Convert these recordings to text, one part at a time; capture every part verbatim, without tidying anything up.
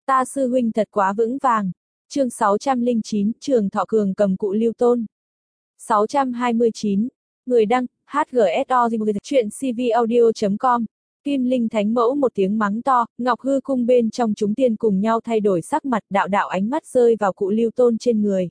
Ta sư huynh thật quá vững vàng. Chương sáu trăm lẻ chín, Trường Thọ Cường cầm cụ Lưu Tôn. sáu trăm hai mươi chín. Người đăng, hát giê ét o chuyện cvaudio chấm com. Kim Linh Thánh Mẫu một tiếng mắng to, Ngọc Hư cung bên trong chúng tiên cùng nhau thay đổi sắc mặt, đạo đạo ánh mắt rơi vào cụ Lưu Tôn trên người.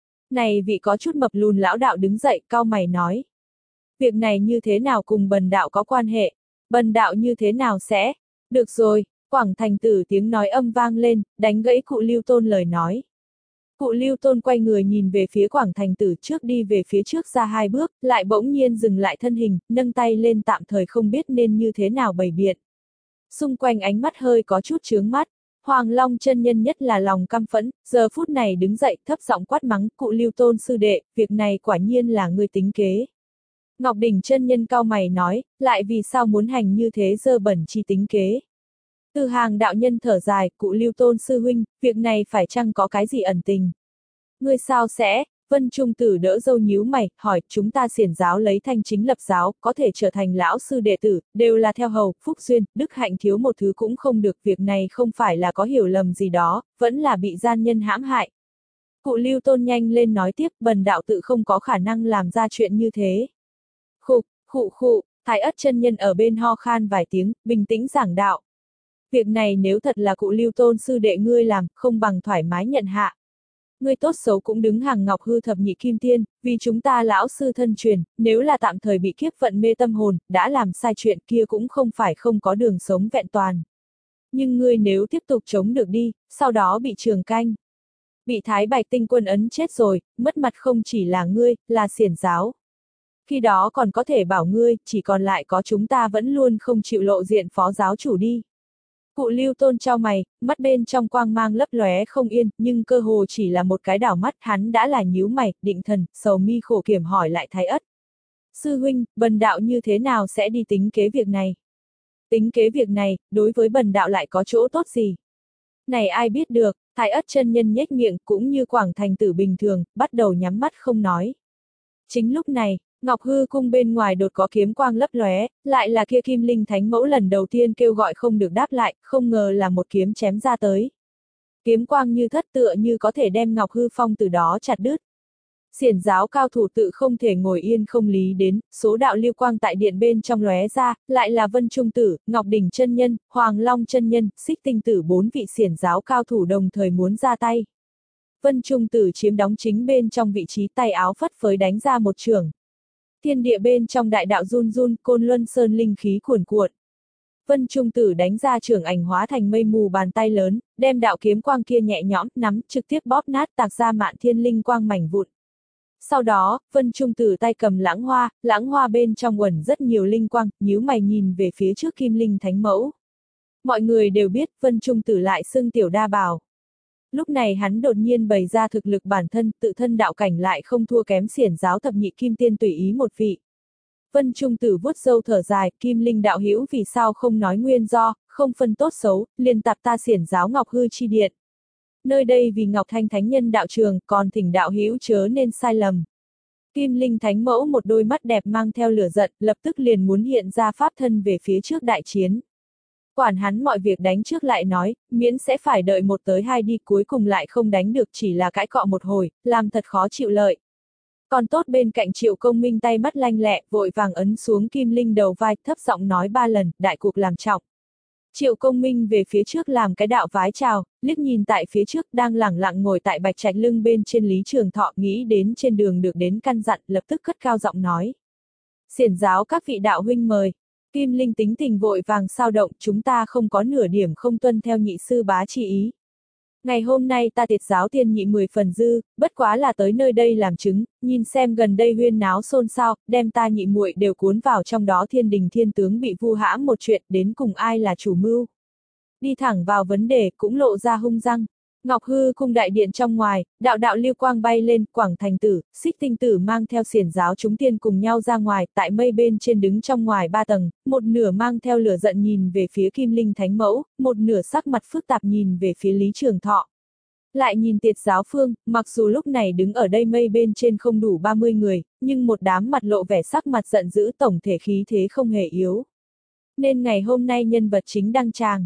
Này vị có chút mập lùn lão đạo đứng dậy, cau mày nói. Việc này như thế nào cùng bần đạo có quan hệ? Bần đạo như thế nào sẽ? Được rồi, Quảng Thành Tử tiếng nói âm vang lên, đánh gãy cụ Lưu Tôn lời nói. Cụ Lưu Tôn quay người nhìn về phía Quảng Thành Tử trước đi về phía trước ra hai bước, lại bỗng nhiên dừng lại thân hình, nâng tay lên tạm thời không biết nên như thế nào bày biện. Xung quanh ánh mắt hơi có chút chướng mắt, Hoàng Long chân nhân nhất là lòng căm phẫn, giờ phút này đứng dậy thấp giọng quát mắng, cụ Lưu Tôn sư đệ, việc này quả nhiên là ngươi tính kế. Ngọc Đỉnh chân nhân cau mày nói, lại vì sao muốn hành như thế dơ bẩn chi tính kế. Từ Hàng đạo nhân thở dài, cụ Lưu Tôn sư huynh, việc này phải chăng có cái gì ẩn tình? Ngươi sao sẽ? Vân Trung Tử đỡ dâu nhíu mày, hỏi, chúng ta xiển giáo lấy thanh chính lập giáo, có thể trở thành lão sư đệ tử, đều là theo hầu, phúc duyên, đức hạnh thiếu một thứ cũng không được, việc này không phải là có hiểu lầm gì đó, vẫn là bị gian nhân hãm hại. Cụ Lưu Tôn nhanh lên nói tiếp, bần đạo tự không có khả năng làm ra chuyện như thế. Khục, khụ khụ, Thái Ất chân nhân ở bên ho khan vài tiếng, bình tĩnh giảng đạo. Việc này nếu thật là cụ Lưu Tôn sư đệ ngươi làm, không bằng thoải mái nhận hạ. Ngươi tốt xấu cũng đứng hàng Ngọc Hư thập nhị kim tiên, vì chúng ta lão sư thân truyền, nếu là tạm thời bị kiếp vận mê tâm hồn, đã làm sai chuyện kia cũng không phải không có đường sống vẹn toàn. Nhưng ngươi nếu tiếp tục chống được đi, sau đó bị trường canh. Bị Thái Bạch Tinh Quân ấn chết rồi, mất mặt không chỉ là ngươi, là xiển giáo. Khi đó còn có thể bảo ngươi, chỉ còn lại có chúng ta vẫn luôn không chịu lộ diện phó giáo chủ đi. Cụ Lưu Tôn chau mày, mắt bên trong quang mang lấp lóe không yên, nhưng cơ hồ chỉ là một cái đảo mắt, hắn đã là nhíu mày, định thần, sầu mi khổ kiểm hỏi lại Thái Ất. Sư huynh, bần đạo như thế nào sẽ đi tính kế việc này? Tính kế việc này, đối với bần đạo lại có chỗ tốt gì? Này ai biết được, Thái Ất chân nhân nhếch miệng cũng như Quảng Thành Tử bình thường, bắt đầu nhắm mắt không nói. Chính lúc này, Ngọc Hư cung bên ngoài đột có kiếm quang lấp lóe, lại là kia Kim Linh Thánh Mẫu lần đầu tiên kêu gọi không được đáp lại, không ngờ là một kiếm chém ra tới. Kiếm quang như thất tựa như có thể đem Ngọc Hư Phong từ đó chặt đứt. Xiển giáo cao thủ tự không thể ngồi yên không lý đến, số đạo lưu quang tại điện bên trong lóe ra, lại là Vân Trung Tử, Ngọc Đỉnh chân nhân, Hoàng Long chân nhân, Xích Tinh Tử bốn vị xiển giáo cao thủ đồng thời muốn ra tay. Vân Trung Tử chiếm đóng chính bên trong vị trí tay áo phất phới đánh ra một chưởng. Thiên địa bên trong đại đạo run run, Côn Luân Sơn linh khí cuồn cuộn. Vân Trung Tử đánh ra chưởng ảnh hóa thành mây mù bàn tay lớn, đem đạo kiếm quang kia nhẹ nhõm nắm, trực tiếp bóp nát tạc ra mạn thiên linh quang mảnh vụn. Sau đó, Vân Trung Tử tay cầm lãng hoa, lãng hoa bên trong uẩn rất nhiều linh quang, nhíu mày nhìn về phía trước Kim Linh Thánh Mẫu. Mọi người đều biết Vân Trung Tử lại xưng tiểu đa bào. Lúc này hắn đột nhiên bày ra thực lực bản thân, tự thân đạo cảnh lại không thua kém xiển giáo thập nhị kim tiên tùy ý một vị. Vân Trung Tử vuốt râu thở dài, Kim Linh đạo hữu vì sao không nói nguyên do, không phân tốt xấu, liền tạp ta xiển giáo Ngọc Hư chi điện. Nơi đây vì Ngọc Thanh Thánh Nhân đạo trường, còn thỉnh đạo hữu chớ nên sai lầm. Kim Linh Thánh Mẫu một đôi mắt đẹp mang theo lửa giận, lập tức liền muốn hiện ra pháp thân về phía trước đại chiến. Quản hắn mọi việc đánh trước lại nói, miễn sẽ phải đợi một tới hai đi, cuối cùng lại không đánh được, chỉ là cãi cọ một hồi, làm thật khó chịu lợi. Còn tốt bên cạnh Triệu Công Minh tay mắt lanh lẹ, vội vàng ấn xuống Kim Linh đầu vai, thấp giọng nói ba lần, đại cuộc làm trọng. Triệu Công Minh về phía trước làm cái đạo vái chào, liếc nhìn tại phía trước đang lẳng lặng ngồi tại bạch trạch lưng bên trên Lý Trường Thọ, nghĩ đến trên đường được đến căn dặn, lập tức cất cao giọng nói. Xiển giáo các vị đạo huynh mời. Kim Linh tính tình vội vàng sao động, chúng ta không có nửa điểm không tuân theo nhị sư bá chi ý. Ngày hôm nay ta tiệt giáo tiên nhị mười phần dư, bất quá là tới nơi đây làm chứng, nhìn xem gần đây huyên náo xôn xao, đem ta nhị muội đều cuốn vào trong đó, thiên đình thiên tướng bị vu hãm một chuyện, đến cùng ai là chủ mưu. Đi thẳng vào vấn đề, cũng lộ ra hung răng. Ngọc Hư cung đại điện trong ngoài, đạo đạo lưu quang bay lên, Quảng Thành Tử, Xích Tinh Tử mang theo xiển giáo chúng tiên cùng nhau ra ngoài, tại mây bên trên đứng trong ngoài ba tầng, một nửa mang theo lửa giận nhìn về phía Kim Linh Thánh Mẫu, một nửa sắc mặt phức tạp nhìn về phía Lý Trường Thọ. Lại nhìn tiệt giáo phương, mặc dù lúc này đứng ở đây mây bên trên không đủ ba mươi người, nhưng một đám mặt lộ vẻ sắc mặt giận dữ, tổng thể khí thế không hề yếu. Nên ngày hôm nay nhân vật chính đăng tràng.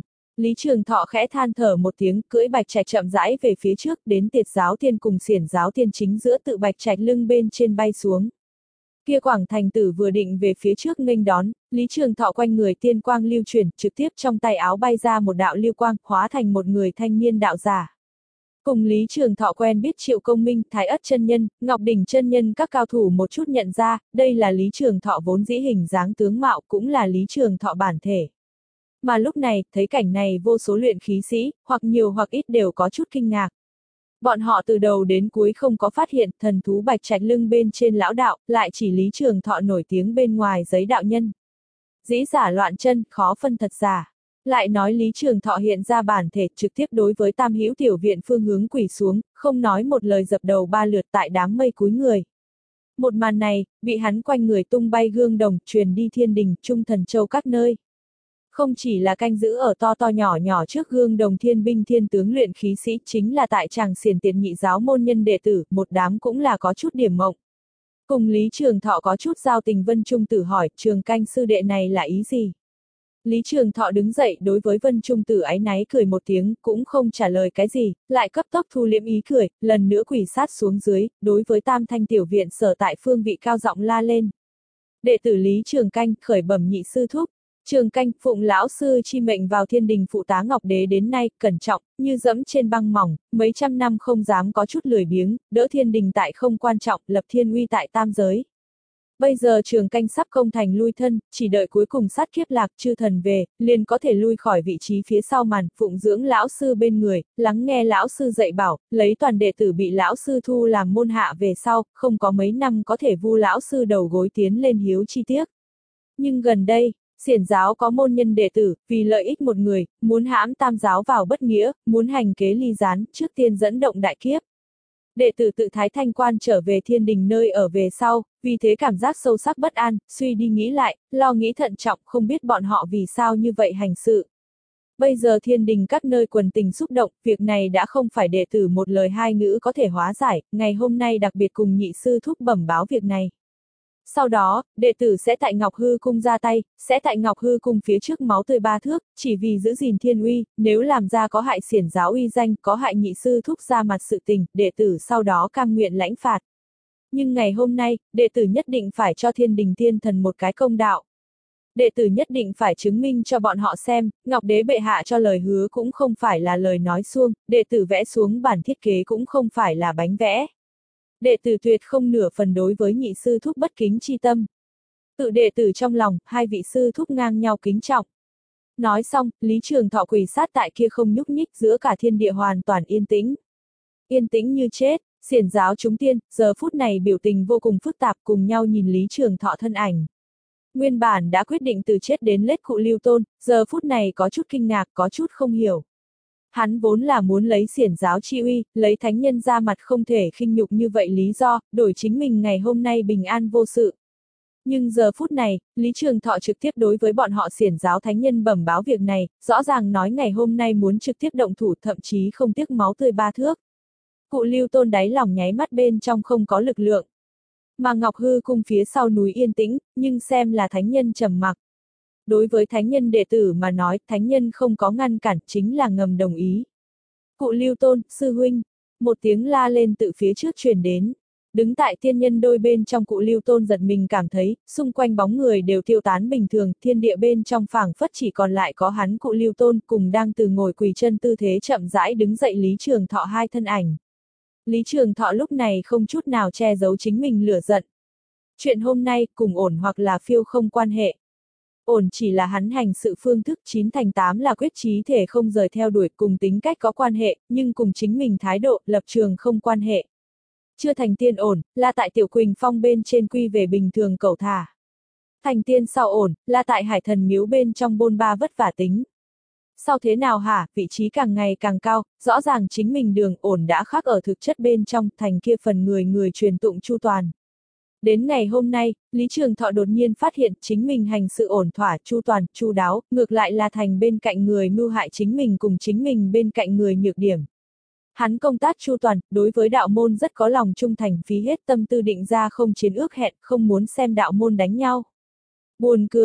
Lý Trường Thọ khẽ than thở một tiếng, cưỡi bạch trạch chậm rãi về phía trước, đến Tiệt Giáo Tiên cùng Xiển Giáo Tiên chính giữa tự bạch trạch lưng bên trên bay xuống. Kia Quảng Thành Tử vừa định về phía trước nghênh đón, Lý Trường Thọ quanh người tiên quang lưu chuyển, trực tiếp trong tay áo bay ra một đạo lưu quang, hóa thành một người thanh niên đạo giả. Cùng Lý Trường Thọ quen biết Triệu Công Minh, Thái Ất chân nhân, Ngọc Đỉnh chân nhân các cao thủ một chút nhận ra, đây là Lý Trường Thọ vốn dĩ hình dáng tướng mạo, cũng là Lý Trường Thọ bản thể. Mà lúc này, thấy cảnh này vô số luyện khí sĩ, hoặc nhiều hoặc ít đều có chút kinh ngạc. Bọn họ từ đầu đến cuối không có phát hiện thần thú bạch trạch lưng bên trên lão đạo, lại chỉ Lý Trường Thọ nổi tiếng bên ngoài giấy đạo nhân. Dĩ giả loạn chân, khó phân thật giả. Lại nói Lý Trường Thọ hiện ra bản thể trực tiếp đối với Tam Hữu tiểu viện phương hướng quỳ xuống, không nói một lời dập đầu ba lượt tại đám mây cúi người. Một màn này, bị hắn quanh người tung bay gương đồng, truyền đi thiên đình, trung thần châu các nơi. Không chỉ là canh giữ ở to to nhỏ nhỏ trước gương đồng thiên binh thiên tướng luyện khí sĩ, chính là tại tràng xiển tiện nhị giáo môn nhân đệ tử, một đám cũng là có chút điểm mộng. Cùng Lý Trường Thọ có chút giao tình, Vân Trung Tử hỏi, Trường Canh sư đệ này là ý gì? Lý Trường Thọ đứng dậy đối với Vân Trung Tử áy náy cười một tiếng, cũng không trả lời cái gì, lại cấp tốc thu liễm ý cười, lần nữa quỳ sát xuống dưới, đối với Tam Thanh tiểu viện sở tại phương vị cao giọng la lên. Đệ tử Lý Trường Canh khởi bẩm nhị sư thúc. Trường Canh, phụng lão sư chi mệnh vào thiên đình phụ tá Ngọc Đế đến nay, cẩn trọng, như dẫm trên băng mỏng, mấy trăm năm không dám có chút lười biếng, đỡ thiên đình tại không quan trọng, lập thiên uy tại tam giới. Bây giờ Trường Canh sắp công thành lui thân, chỉ đợi cuối cùng sát kiếp lạc chư thần về, liền có thể lui khỏi vị trí phía sau màn, phụng dưỡng lão sư bên người, lắng nghe lão sư dạy bảo, lấy toàn đệ tử bị lão sư thu làm môn hạ về sau, không có mấy năm có thể vu lão sư đầu gối tiến lên hiếu chi tiếc. Nhưng gần đây, Xiển giáo có môn nhân đệ tử, vì lợi ích một người, muốn hãm Tam giáo vào bất nghĩa, muốn hành kế ly gián, trước tiên dẫn động đại kiếp. Đệ tử tự Thái Thanh Quan trở về thiên đình nơi ở về sau, vì thế cảm giác sâu sắc bất an, suy đi nghĩ lại, lo nghĩ thận trọng, không biết bọn họ vì sao như vậy hành sự. Bây giờ thiên đình các nơi quần tình xúc động, việc này đã không phải đệ tử một lời hai ngữ có thể hóa giải, ngày hôm nay đặc biệt cùng nhị sư thúc bẩm báo việc này. Sau đó, đệ tử sẽ tại Ngọc Hư Cung ra tay, sẽ tại Ngọc Hư Cung phía trước máu tươi ba thước, chỉ vì giữ gìn thiên uy, nếu làm ra có hại xiển giáo uy danh, có hại nhị sư thúc ra mặt sự tình, đệ tử sau đó cam nguyện lãnh phạt. Nhưng ngày hôm nay, đệ tử nhất định phải cho thiên đình tiên thần một cái công đạo. Đệ tử nhất định phải chứng minh cho bọn họ xem, Ngọc Đế bệ hạ cho lời hứa cũng không phải là lời nói suông, đệ tử vẽ xuống bản thiết kế cũng không phải là bánh vẽ. Đệ tử tuyệt không nửa phần đối với nhị sư thúc bất kính chi tâm. Tự đệ tử trong lòng, hai vị sư thúc ngang nhau kính trọng. Nói xong, Lý Trường Thọ quỳ sát tại kia không nhúc nhích, giữa cả thiên địa hoàn toàn yên tĩnh. Yên tĩnh như chết, xiển giáo chúng tiên, giờ phút này biểu tình vô cùng phức tạp, cùng nhau nhìn Lý Trường Thọ thân ảnh. Nguyên bản đã quyết định từ chết đến lết cụ Lưu Tôn, giờ phút này có chút kinh ngạc, có chút không hiểu. Hắn vốn là muốn lấy xiển giáo chi uy, lấy thánh nhân ra mặt không thể khinh nhục như vậy lý do, đổi chính mình ngày hôm nay bình an vô sự. Nhưng giờ phút này, Lý Trường Thọ trực tiếp đối với bọn họ xiển giáo thánh nhân bẩm báo việc này, rõ ràng nói ngày hôm nay muốn trực tiếp động thủ, thậm chí không tiếc máu tươi ba thước. Cụ Lưu Tôn đáy lòng nháy mắt bên trong không có lực lượng. Mà Ngọc Hư Cung phía sau núi yên tĩnh, nhưng xem là thánh nhân trầm mặc. Đối với thánh nhân đệ tử mà nói, thánh nhân không có ngăn cản, chính là ngầm đồng ý. Cụ Lưu Tôn, sư huynh, một tiếng la lên từ phía trước truyền đến. Đứng tại thiên nhân đôi bên trong cụ Lưu Tôn giật mình cảm thấy, xung quanh bóng người đều tiêu tán bình thường, thiên địa bên trong phảng phất chỉ còn lại có hắn cụ Lưu Tôn cùng đang từ ngồi quỳ chân tư thế chậm rãi đứng dậy Lý Trường Thọ hai thân ảnh. Lý Trường Thọ lúc này không chút nào che giấu chính mình lửa giận. Chuyện hôm nay cùng ổn hoặc là phiêu không quan hệ. Ổn chỉ là hắn hành sự phương thức, chín thành tám là quyết chí thể không rời theo đuổi, cùng tính cách có quan hệ, nhưng cùng chính mình thái độ, lập trường không quan hệ. Chưa thành tiên ổn, là tại Tiểu Quỳnh Phong bên trên quy về bình thường cẩu thả. Thành tiên sau ổn, là tại Hải Thần Miếu bên trong bôn ba vất vả tính. Sau thế nào hả, vị trí càng ngày càng cao, rõ ràng chính mình đường ổn đã khác ở thực chất bên trong, thành kia phần người người truyền tụng chu toàn. Đến ngày hôm nay, Lý Trường Thọ đột nhiên phát hiện chính mình hành sự ổn thỏa, chu toàn, chu đáo, ngược lại là thành bên cạnh người mưu hại chính mình cùng chính mình bên cạnh người nhược điểm. Hắn công tác chu toàn, đối với đạo môn rất có lòng trung thành, phí hết tâm tư định ra không chiến ước hẹn, không muốn xem đạo môn đánh nhau. Buồn cười,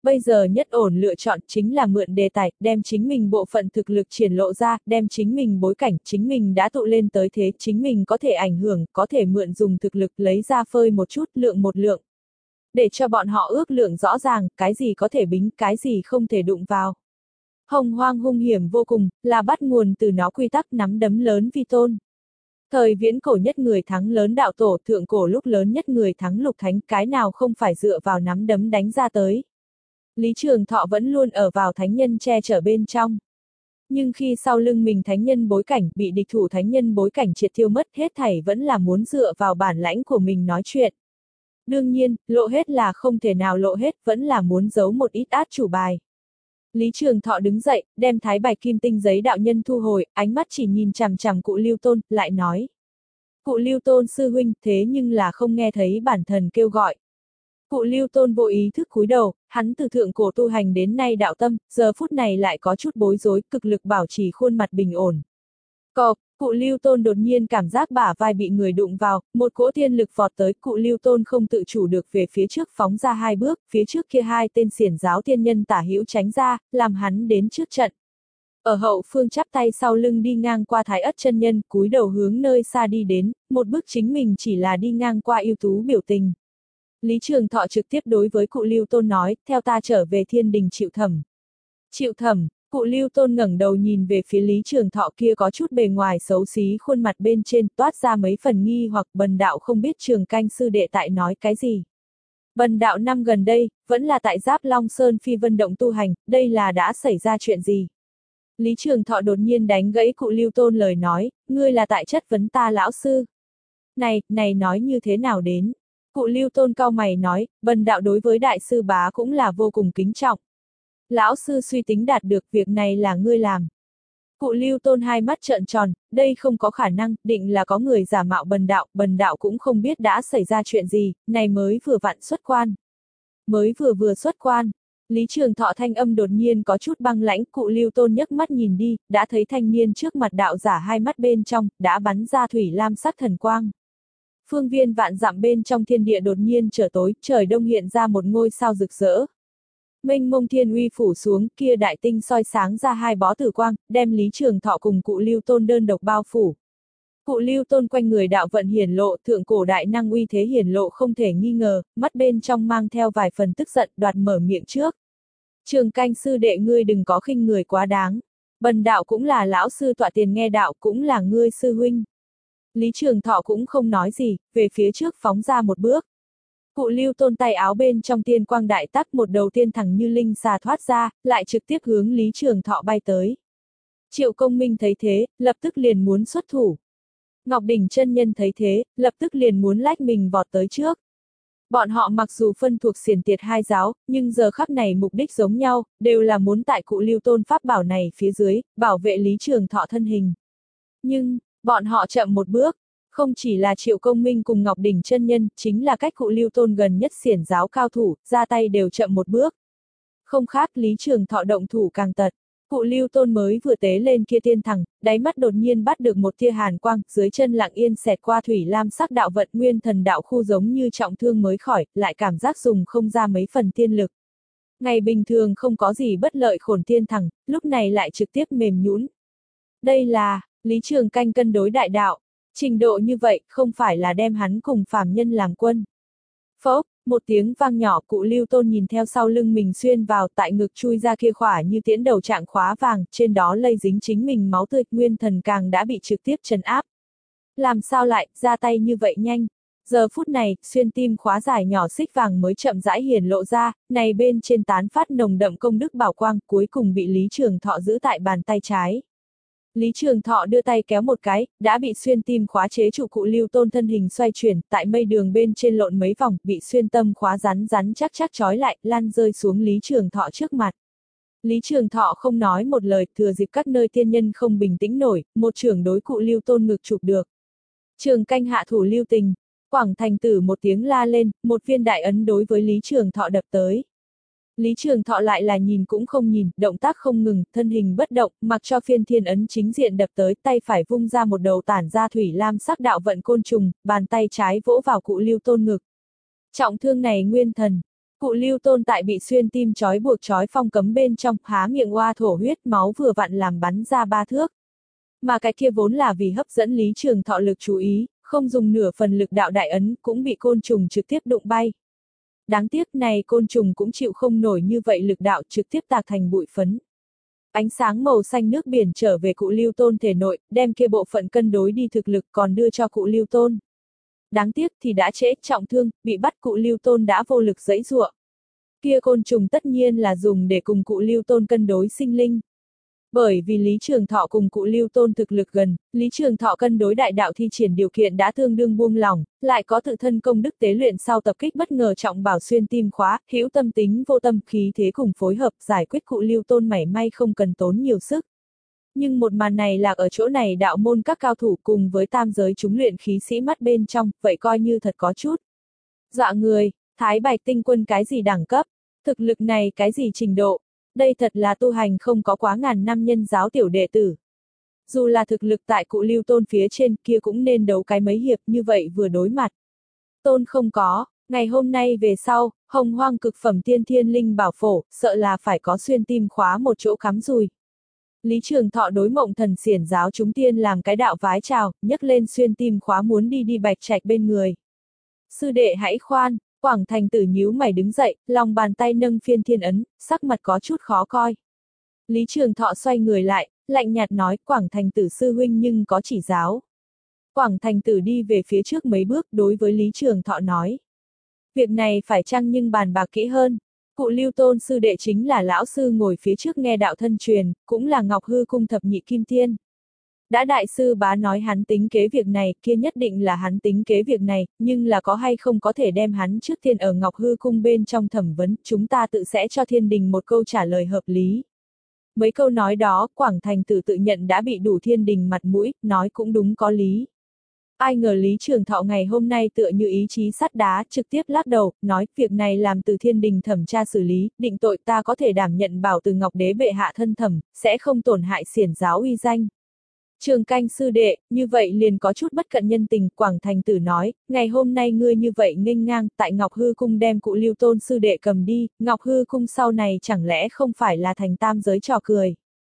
Bây giờ nhất ổn lựa chọn chính là mượn đề tài, đem chính mình bộ phận thực lực triển lộ ra, đem chính mình bối cảnh, chính mình đã tụ lên tới thế, chính mình có thể ảnh hưởng, có thể mượn dùng thực lực lấy ra phơi một chút, lượng một lượng. Để cho bọn họ ước lượng rõ ràng, cái gì có thể bính, cái gì không thể đụng vào. Hồng Hoang hung hiểm vô cùng, là bắt nguồn từ nó quy tắc nắm đấm lớn vi tôn. Thời viễn cổ nhất người thắng lớn đạo tổ, thượng cổ lúc lớn nhất người thắng lục thánh, cái nào không phải dựa vào nắm đấm đánh ra tới. Lý Trường Thọ vẫn luôn ở vào thánh nhân che chở bên trong. Nhưng khi sau lưng mình thánh nhân bối cảnh bị địch thủ thánh nhân bối cảnh triệt tiêu mất, hết thảy vẫn là muốn dựa vào bản lãnh của mình nói chuyện. Đương nhiên, lộ hết là không thể nào lộ hết, vẫn là muốn giấu một ít át chủ bài. Lý Trường Thọ đứng dậy, đem thái bạch kim tinh giấy đạo nhân thu hồi, ánh mắt chỉ nhìn chằm chằm cụ Lưu Tôn, lại nói. Cụ Lưu Tôn sư huynh, thế nhưng là không nghe thấy bản thần kêu gọi. Cụ Lưu Tôn vô ý thức cúi đầu, hắn từ thượng cổ tu hành đến nay đạo tâm, giờ phút này lại có chút bối rối, cực lực bảo trì khuôn mặt bình ổn. Cộp, cụ Lưu Tôn đột nhiên cảm giác bả vai bị người đụng vào, một cỗ thiên lực vọt tới, cụ Lưu Tôn không tự chủ được về phía trước phóng ra hai bước, phía trước kia hai tên xiển giáo tiên nhân tả hữu tránh ra, làm hắn đến trước trận. Ở hậu phương chắp tay sau lưng đi ngang qua Thái Ất chân nhân, cúi đầu hướng nơi xa đi đến, một bước chính mình chỉ là đi ngang qua ưu tú biểu tình. Lý Trường Thọ trực tiếp đối với cụ Lưu Tôn nói, theo ta trở về thiên đình chịu thẩm. Chịu thẩm, cụ Lưu Tôn ngẩng đầu nhìn về phía Lý Trường Thọ kia có chút bề ngoài xấu xí khuôn mặt bên trên toát ra mấy phần nghi hoặc bần đạo không biết Trường Canh sư đệ tại nói cái gì. Bần đạo năm gần đây, vẫn là tại Giáp Long Sơn Phi Vân Động tu hành, đây là đã xảy ra chuyện gì? Lý Trường Thọ đột nhiên đánh gãy cụ Lưu Tôn lời nói, ngươi là tại chất vấn ta lão sư. Này, này nói như thế nào đến? Cụ Lưu Tôn cau mày nói, bần đạo đối với đại sư bá cũng là vô cùng kính trọng. Lão sư suy tính đạt được việc này là ngươi làm. Cụ Lưu Tôn hai mắt trợn tròn, đây không có khả năng, định là có người giả mạo bần đạo, bần đạo cũng không biết đã xảy ra chuyện gì, này mới vừa vặn xuất quan. Mới vừa vừa xuất quan. Lý Trường Thọ thanh âm đột nhiên có chút băng lãnh, cụ Lưu Tôn nhấc mắt nhìn đi, đã thấy thanh niên trước mặt đạo giả hai mắt bên trong, đã bắn ra thủy lam sắc thần quang. Phương viên vạn dặm bên trong thiên địa đột nhiên trở tối, trời đông hiện ra một ngôi sao rực rỡ. Mênh mông thiên uy phủ xuống, kia đại tinh soi sáng ra hai bó tử quang, đem Lý Trường Thọ cùng cụ Lưu Tôn đơn độc bao phủ. Cụ Lưu Tôn quanh người đạo vận hiển lộ, thượng cổ đại năng uy thế hiển lộ không thể nghi ngờ, mắt bên trong mang theo vài phần tức giận, đoạt mở miệng trước. Trường Canh sư đệ ngươi đừng có khinh người quá đáng. Bần đạo cũng là lão sư tọa tiền nghe đạo, cũng là ngươi sư huynh. Lý Trường Thọ cũng không nói gì, về phía trước phóng ra một bước. Cụ Lưu Tôn tay áo bên trong tiên quang đại tắc, một đầu tiên thẳng như linh xà thoát ra, lại trực tiếp hướng Lý Trường Thọ bay tới. Triệu Công Minh thấy thế, lập tức liền muốn xuất thủ. Ngọc Đỉnh chân nhân thấy thế, lập tức liền muốn lách mình vọt tới trước. Bọn họ mặc dù phân thuộc xiển tiệt hai giáo, nhưng giờ khắc này mục đích giống nhau, đều là muốn tại cụ Lưu Tôn pháp bảo này phía dưới, bảo vệ Lý Trường Thọ thân hình. Nhưng, bọn họ chậm một bước. Không chỉ là Triệu Công Minh cùng Ngọc Đỉnh chân nhân, chính là cách cụ Lưu Tôn gần nhất xiển giáo cao thủ, ra tay đều chậm một bước. Không khác Lý Trường Thọ động thủ càng tật. Cụ Lưu Tôn mới vừa tế lên kia tiên thẳng, đáy mắt đột nhiên bắt được một tia hàn quang, dưới chân lặng yên xẹt qua thủy lam sắc đạo vận nguyên thần đạo khu giống như trọng thương mới khỏi, lại cảm giác dùng không ra mấy phần tiên lực. Ngày bình thường không có gì bất lợi khổn tiên thẳng, lúc này lại trực tiếp mềm nhũn. Đây là, Lý Trường Canh cân đối đại đạo. Trình độ như vậy, không phải là đem hắn cùng phàm nhân làm quân. Phốc, một tiếng vang nhỏ, cụ Lưu Tôn nhìn theo sau lưng mình xuyên vào, tại ngực chui ra kia khỏa như tiễn đầu trạng khóa vàng, trên đó lây dính chính mình máu tươi, nguyên thần càng đã bị trực tiếp trấn áp. Làm sao lại, ra tay như vậy nhanh? Giờ phút này, xuyên tim khóa dài nhỏ xích vàng mới chậm rãi hiển lộ ra, này bên trên tán phát nồng đậm công đức bảo quang, cuối cùng bị Lý Trường Thọ giữ tại bàn tay trái. Lý Trường Thọ đưa tay kéo một cái, đã bị xuyên tim khóa chế trụ cụ Lưu Tôn thân hình xoay chuyển, tại mây đường bên trên lộn mấy vòng, bị xuyên tâm khóa rắn rắn chắc chắc trói lại, lăn rơi xuống Lý Trường Thọ trước mặt. Lý Trường Thọ không nói một lời, thừa dịp các nơi tiên nhân không bình tĩnh nổi, một trưởng đối cụ Lưu Tôn ngực chụp được. Trường Canh hạ thủ lưu tình, Quảng Thành Tử một tiếng la lên, một viên đại ấn đối với Lý Trường Thọ đập tới. Lý Trường Thọ lại là nhìn cũng không nhìn, động tác không ngừng, thân hình bất động, mặc cho phiên thiên ấn chính diện đập tới, tay phải vung ra một đầu tản ra thủy lam sắc đạo vận côn trùng, bàn tay trái vỗ vào cụ Lưu Tôn ngực. Trọng thương này nguyên thần. Cụ Lưu Tôn tại bị xuyên tim trói buộc trói phong cấm bên trong, há miệng oa thổ huyết, máu vừa vặn làm bắn ra ba thước. Mà cái kia vốn là vì hấp dẫn Lý Trường Thọ lực chú ý, không dùng nửa phần lực đạo đại ấn, cũng bị côn trùng trực tiếp đụng bay. Đáng tiếc này côn trùng cũng chịu không nổi như vậy lực đạo, trực tiếp tạc thành bụi phấn. Ánh sáng màu xanh nước biển trở về cụ Lưu Tôn thể nội, đem kia bộ phận cân đối đi thực lực còn đưa cho cụ Lưu Tôn. Đáng tiếc thì đã trễ, trọng thương, bị bắt cụ Lưu Tôn đã vô lực giãy giụa. Kia côn trùng tất nhiên là dùng để cùng cụ Lưu Tôn cân đối sinh linh. Bởi vì Lý Trường Thọ cùng cụ Lưu Tôn thực lực gần, Lý Trường Thọ cân đối đại đạo thi triển điều kiện đã tương đương buông lỏng, lại có tự thân công đức tế luyện sau tập kích bất ngờ trọng bảo xuyên tim khóa, hữu tâm tính vô tâm khí thế cùng phối hợp giải quyết cụ Lưu Tôn mảy may không cần tốn nhiều sức. Nhưng một màn này lạc ở chỗ này đạo môn các cao thủ cùng với tam giới chúng luyện khí sĩ mắt bên trong, vậy coi như thật có chút dọa người. Thái Bạch Tinh Quân cái gì đẳng cấp, thực lực này cái gì trình độ, đây thật là tu hành không có quá ngàn năm nhân giáo tiểu đệ tử. Dù là thực lực tại cụ Lưu Tôn phía trên kia cũng nên đấu cái mấy hiệp như vậy vừa đối mặt. Tôn không có, ngày hôm nay về sau, hồng hoang cực phẩm tiên thiên linh bảo phổ, sợ là phải có xuyên tim khóa một chỗ cắm rùi. Lý Trường Thọ đối Mộng Thần xiển giáo chúng tiên làm cái đạo vái chào, nhấc lên xuyên tim khóa muốn đi đi Bạch Trạch bên người. Sư đệ hãy khoan, Quảng Thành Tử nhíu mày đứng dậy, lòng bàn tay nâng phiên thiên ấn, sắc mặt có chút khó coi. Lý Trường Thọ xoay người lại, lạnh nhạt nói, Quảng Thành Tử sư huynh nhưng có chỉ giáo. Quảng Thành Tử đi về phía trước mấy bước đối với Lý Trường Thọ nói. Việc này phải chăng nhưng bàn bạc kỹ hơn. Cụ Lưu Tôn sư đệ chính là lão sư ngồi phía trước nghe đạo thân truyền, cũng là Ngọc Hư Cung thập nhị kim tiên. Đã đại sư bá nói hắn tính kế việc này, kia nhất định là hắn tính kế việc này, nhưng là có hay không có thể đem hắn trước tiên ở Ngọc Hư Cung bên trong thẩm vấn, chúng ta tự sẽ cho thiên đình một câu trả lời hợp lý. Mấy câu nói đó, Quảng Thành Tử tự nhận đã bị đủ thiên đình mặt mũi, nói cũng đúng có lý. Ai ngờ Lý Trường Thọ ngày hôm nay tựa như ý chí sắt đá, trực tiếp lắc đầu, nói, việc này làm từ thiên đình thẩm tra xử lý, định tội ta có thể đảm nhận bảo từ Ngọc Đế bệ hạ thân thẩm, sẽ không tổn hại xiển giáo uy danh. Trường Canh sư đệ, như vậy liền có chút bất cận nhân tình, Quảng Thành Tử nói, ngày hôm nay ngươi như vậy nghênh ngang, tại Ngọc Hư Cung đem cụ Lưu Tôn sư đệ cầm đi, Ngọc Hư Cung sau này chẳng lẽ không phải là thành tam giới trò cười.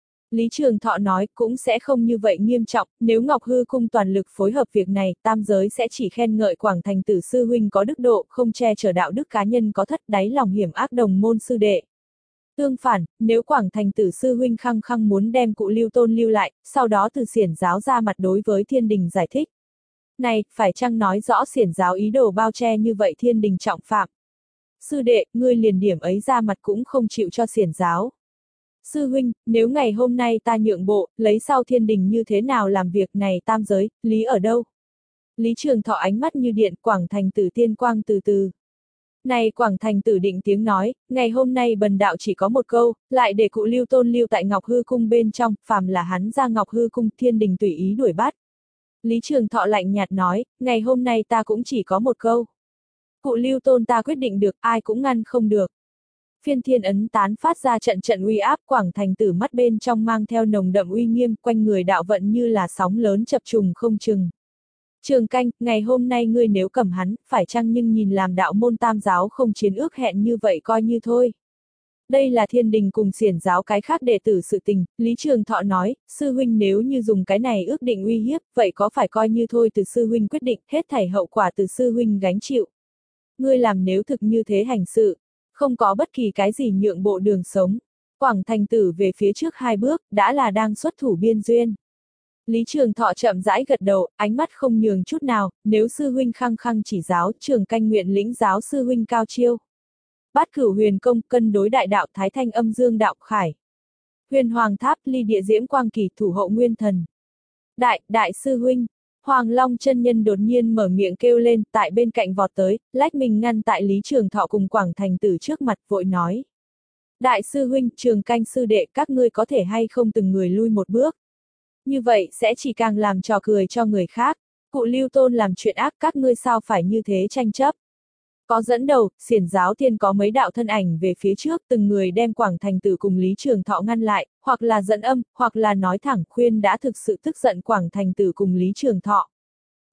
Lý Trường Thọ nói, cũng sẽ không như vậy nghiêm trọng, nếu Ngọc Hư Cung toàn lực phối hợp việc này, tam giới sẽ chỉ khen ngợi Quảng Thành Tử sư huynh có đức độ, không che chở đạo đức cá nhân có thất đáy lòng hiểm ác đồng môn sư đệ. Tương phản, nếu Quảng Thành Tử sư huynh khăng khăng muốn đem cụ Lưu Tôn lưu lại, sau đó từ xiển giáo ra mặt đối với thiên đình giải thích. Này, phải chăng nói rõ xiển giáo ý đồ bao che như vậy thiên đình trọng phạm? Sư đệ, ngươi liền điểm ấy ra mặt cũng không chịu cho xiển giáo. Sư huynh, nếu ngày hôm nay ta nhượng bộ, lấy sau thiên đình như thế nào làm việc này tam giới, lý ở đâu? Lý Trường Thọ ánh mắt như điện, Quảng Thành Tử tiên quang từ từ. Này Quảng Thành Tử định tiếng nói, ngày hôm nay bần đạo chỉ có một câu, lại để cụ Lưu Tôn lưu tại Ngọc Hư Cung bên trong, phàm là hắn ra Ngọc Hư Cung, thiên đình tùy ý đuổi bắt. Lý Trường Thọ lạnh nhạt nói, ngày hôm nay ta cũng chỉ có một câu. Cụ Lưu Tôn ta quyết định được, ai cũng ngăn không được. Phiên thiên ấn tán phát ra trận trận uy áp, Quảng Thành Tử mắt bên trong mang theo nồng đậm uy nghiêm, quanh người đạo vận như là sóng lớn chập trùng không chừng. Trường Canh, ngày hôm nay ngươi nếu cầm hắn, phải chăng nhưng nhìn làm đạo môn tam giáo không chiến ước hẹn như vậy coi như thôi. Đây là thiên đình cùng xiển giáo cái khác đệ tử sự tình, Lý Trường Thọ nói, sư huynh nếu như dùng cái này ước định uy hiếp, vậy có phải coi như thôi từ sư huynh quyết định, hết thảy hậu quả từ sư huynh gánh chịu. Ngươi làm nếu thực như thế hành sự, không có bất kỳ cái gì nhượng bộ đường sống. Quảng Thành Tử về phía trước hai bước, đã là đang xuất thủ biên duyên. Lý Trường Thọ chậm rãi gật đầu, ánh mắt không nhường chút nào, nếu sư huynh khăng khăng chỉ giáo, Trường Canh nguyện lĩnh giáo sư huynh cao chiêu. Bát Cửu Huyền Công, cân đối đại đạo, Thái Thanh Âm Dương đạo khải. Huyền Hoàng Tháp, ly địa diễm quang kỳ, thủ hộ nguyên thần. Đại, đại sư huynh. Hoàng Long chân nhân đột nhiên mở miệng kêu lên, tại bên cạnh vọt tới, lách mình ngăn tại Lý Trường Thọ cùng Quảng Thành Tử trước mặt, vội nói. Đại sư huynh, Trường Canh sư đệ, các ngươi có thể hay không từng người lui một bước. Như vậy sẽ chỉ càng làm trò cười cho người khác. Cụ Lưu Tôn làm chuyện ác, các ngươi sao phải như thế tranh chấp. Có dẫn đầu, xiển giáo tiên có mấy đạo thân ảnh về phía trước, từng người đem Quảng Thành Tử cùng Lý Trường Thọ ngăn lại, hoặc là dẫn âm, hoặc là nói thẳng khuyên đã thực sự tức giận Quảng Thành Tử cùng Lý Trường Thọ.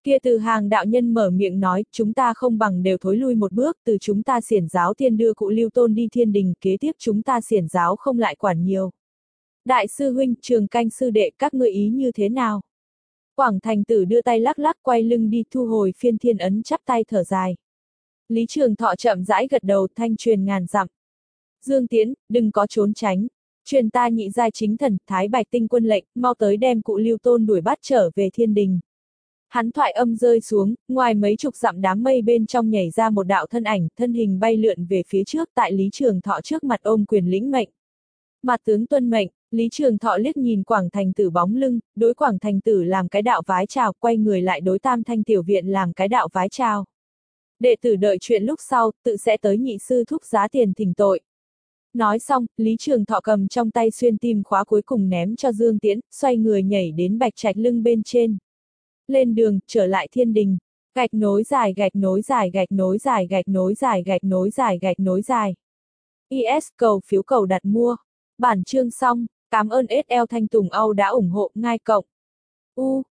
Kia từ hàng đạo nhân mở miệng nói, chúng ta không bằng đều thối lui một bước, từ chúng ta xiển giáo tiên đưa cụ Lưu Tôn đi thiên đình, kế tiếp chúng ta xiển giáo không lại quản nhiều. Đại sư huynh, Trường Canh sư đệ, các ngươi ý như thế nào? Quảng Thành Tử đưa tay lắc lắc quay lưng đi thu hồi phiên thiên ấn chắp tay thở dài. Lý Trường Thọ chậm rãi gật đầu thanh truyền ngàn dặm. Dương Tiễn, đừng có trốn tránh. Truyền ta nhị giai chính thần, Thái Bạch tinh quân lệnh, mau tới đem cụ Lưu Tôn đuổi bắt trở về thiên đình. Hắn thoại âm rơi xuống, ngoài mấy chục dặm đám mây bên trong nhảy ra một đạo thân ảnh, thân hình bay lượn về phía trước tại Lý Trường Thọ trước mặt ôm quyền lĩnh mệnh. Mặt tướng tuân mệnh, Lý Trường Thọ liếc nhìn Quảng Thành Tử bóng lưng, đối Quảng Thành Tử làm cái đạo vái chào, quay người lại đối Tam Thanh tiểu viện làm cái đạo vái chào. Đệ tử đợi chuyện lúc sau, tự sẽ tới nhị sư thúc giá tiền thỉnh tội. Nói xong, Lý Trường Thọ cầm trong tay xuyên tim khóa cuối cùng ném cho Dương Tiễn, xoay người nhảy đến bạch trạch lưng bên trên. Lên đường, trở lại thiên đình. Gạch nối dài gạch nối dài gạch nối dài gạch nối dài gạch nối dài gạch nối dài. i ét cầu phiếu cầu đặt mua. Bản chương xong, cảm ơn ét lờ Thanh Tùng Âu đã ủng hộ, ngay cộng. U